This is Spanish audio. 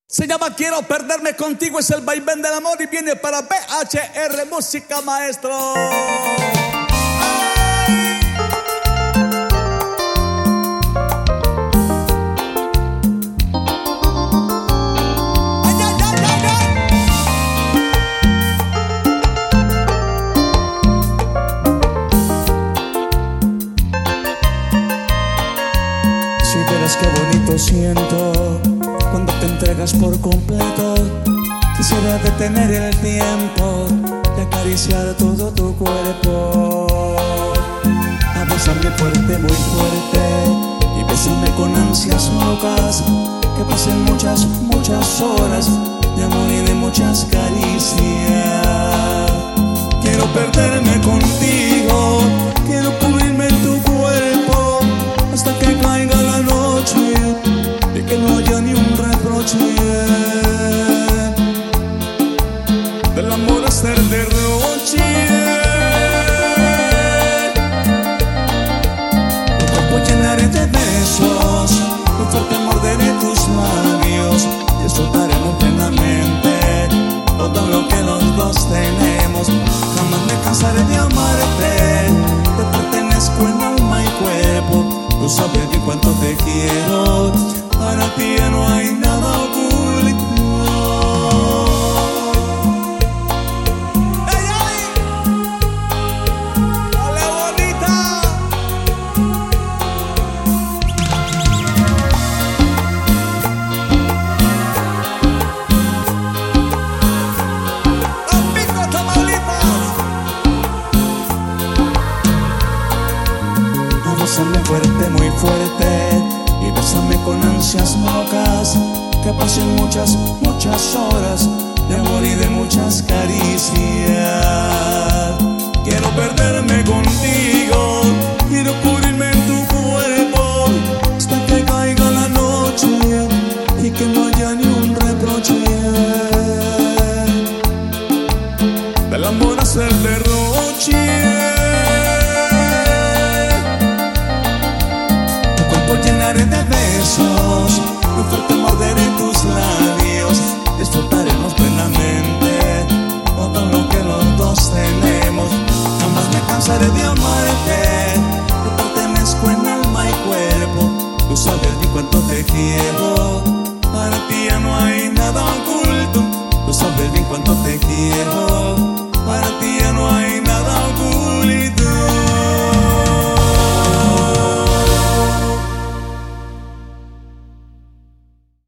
Se llama Quiero Perderme Contigo, es el vaivén del amor y viene para BHR Música, maestro. Si verás qué bonito siento cuando te entregas por completo. Quisiera detener el tiempo y acariciar todo tu cuerpo. Abrazarme fuerte, muy fuerte, y besarme con ansias locas. Que pasen muchas, muchas horas de amor y de muchas caricias. Quiero perderme contigo, quiero cubrirme en tu cuerpo hasta que caiga la noche y que no haya ni un reproche. Del amor hasta el derroche. Tu cuerpo llenaré de besos, muy fuerte morderé tus labios y disfrutaremos plenamente todo lo que los dos tenemos. Jamás me cansaré de amarte, te pertenezco en alma y cuerpo. Tú sabes bien cuánto te quiero, para ti ya no hay nada oculto. ¡Ey, ey! ¡Dale, bonita! ¡Tampico, Tamaulipas! Bésame fuerte, muy fuerte, y bésame con ansias locas. Que pasen muchas, muchas horas de amor y de muchas caricias. Quiero perderme contigo,